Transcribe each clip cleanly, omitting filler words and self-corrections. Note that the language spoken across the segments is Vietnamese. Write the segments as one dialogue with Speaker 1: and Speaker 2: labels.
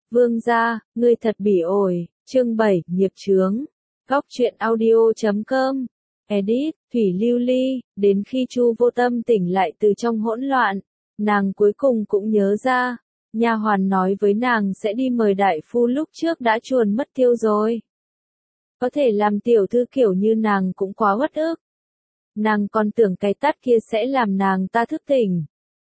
Speaker 1: Vương gia, ngươi thật bỉ ổi. Chương 7, nghiệp chướng. Góc truyện audio.com. Edit, Thủy Lưu Ly. Đến khi Chu Vô Tâm tỉnh lại từ trong hỗn loạn, nàng cuối cùng cũng nhớ ra, nha hoàn nói với nàng sẽ đi mời đại phu lúc trước đã chuồn mất tiêu rồi. Có thể làm tiểu thư kiểu như nàng cũng quá uất ức. Nàng còn tưởng cái tát kia sẽ làm nàng ta thức tỉnh.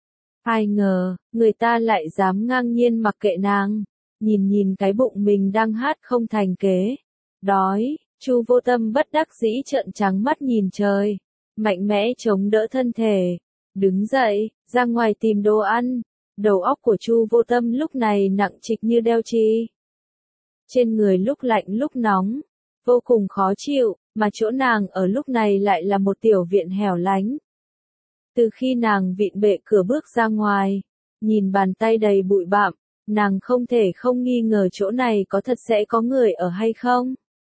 Speaker 1: Ai ngờ, người ta lại dám ngang nhiên mặc kệ nàng. Nhìn cái bụng mình đang hát không thành kế. Đói, Chu Vô Tâm bất đắc dĩ trợn trắng mắt nhìn trời. Mạnh mẽ chống đỡ thân thể. Đứng dậy, ra ngoài tìm đồ ăn. Đầu óc của Chu Vô Tâm lúc này nặng trịch như đeo chì. Trên người lúc lạnh lúc nóng. Vô cùng khó chịu, mà chỗ nàng ở lúc này lại là một tiểu viện hẻo lánh. Từ khi nàng vịn bệ cửa bước ra ngoài, nhìn bàn tay đầy bụi bặm, nàng không thể không nghi ngờ chỗ này có thật sẽ có người ở hay không.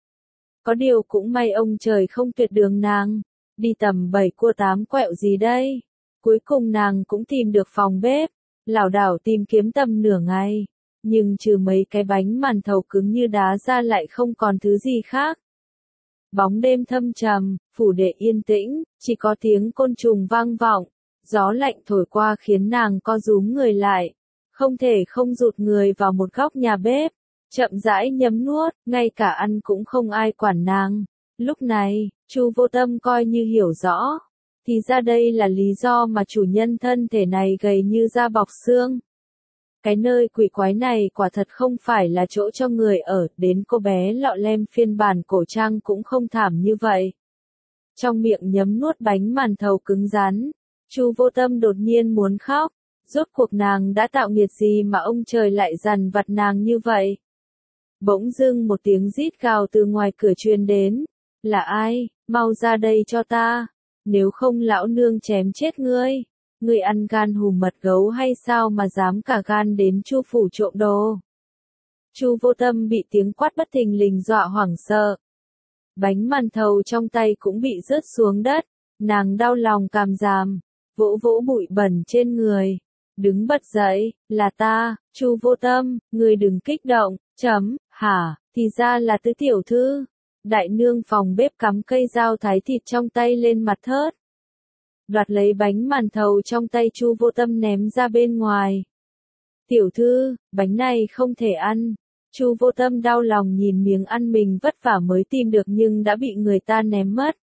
Speaker 1: Có điều cũng may ông trời không tuyệt đường nàng, đi tầm 7 cua 8 quẹo gì đây. Cuối cùng nàng cũng tìm được phòng bếp, lảo đảo tìm kiếm tầm nửa ngày, nhưng trừ mấy cái bánh màn thầu cứng như đá ra lại không còn thứ gì khác. Bóng đêm thâm trầm, phủ đệ yên tĩnh, chỉ có tiếng côn trùng vang vọng, gió lạnh thổi qua khiến nàng co rúm người lại, không thể không rụt người vào một góc nhà bếp, chậm rãi nhấm nuốt, ngay cả ăn cũng không ai quản nàng. Lúc này, Chu Vô Tâm coi như hiểu rõ, thì ra đây là lý do mà chủ nhân thân thể này gầy như da bọc xương. Cái nơi quỷ quái này quả thật không phải là chỗ cho người ở, đến cô bé lọ lem phiên bản cổ trang cũng không thảm như vậy. Trong miệng nhấm nuốt bánh màn thầu cứng rắn, Chu Vô Tâm đột nhiên muốn khóc, rốt cuộc nàng đã tạo nghiệt gì mà ông trời lại dằn vặt nàng như vậy. Bỗng dưng một tiếng rít gào từ ngoài cửa truyền đến, là ai, mau ra đây cho ta, nếu không lão nương chém chết ngươi. Ngươi ăn gan hùm mật gấu hay sao mà dám cả gan đến Chu phủ trộm đồ? Chu Vô Tâm bị tiếng quát bất thình lình dọa hoảng sợ. Bánh màn thầu trong tay cũng bị rớt xuống đất, nàng đau lòng càm ràm, vỗ vỗ bụi bẩn trên người, đứng bật dậy, là ta, Chu Vô Tâm, ngươi đừng kích động, hả, thì ra là tứ tiểu thư. Đại nương phòng bếp cắm cây dao thái thịt trong tay lên mặt thớt. Đoạt lấy bánh màn thầu trong tay Chu Vô Tâm ném ra bên ngoài. Tiểu thư, bánh này không thể ăn. Chu Vô Tâm đau lòng nhìn miếng ăn mình vất vả mới tìm được nhưng đã bị người ta ném mất.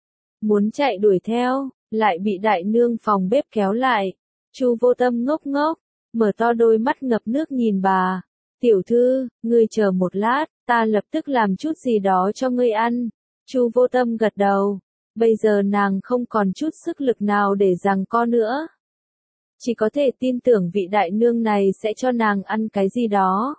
Speaker 1: Muốn chạy đuổi theo, lại bị đại nương phòng bếp kéo lại. Chu Vô Tâm ngốc ngốc, mở to đôi mắt ngập nước nhìn bà. Tiểu thư, ngươi chờ một lát, ta lập tức làm chút gì đó cho ngươi ăn. Chu Vô Tâm gật đầu. Bây giờ nàng không còn chút sức lực nào để giằng co nữa. Chỉ có thể tin tưởng vị đại nương này sẽ cho nàng ăn cái gì đó.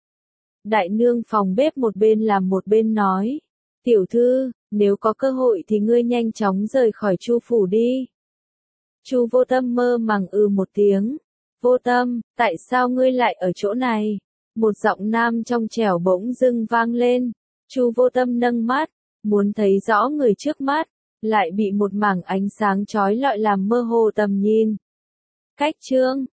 Speaker 1: Đại nương phòng bếp một bên làm một bên nói. Tiểu thư, nếu có cơ hội thì ngươi nhanh chóng rời khỏi Chu phủ đi. Chu Vô Tâm mơ màng một tiếng. Vô Tâm, tại sao ngươi lại ở chỗ này? Một giọng nam trong trẻo bỗng dưng vang lên. Chu Vô Tâm nâng mắt, muốn thấy rõ người trước mắt, lại bị một mảng ánh sáng chói lọi làm mơ hồ tầm nhìn. Cách chương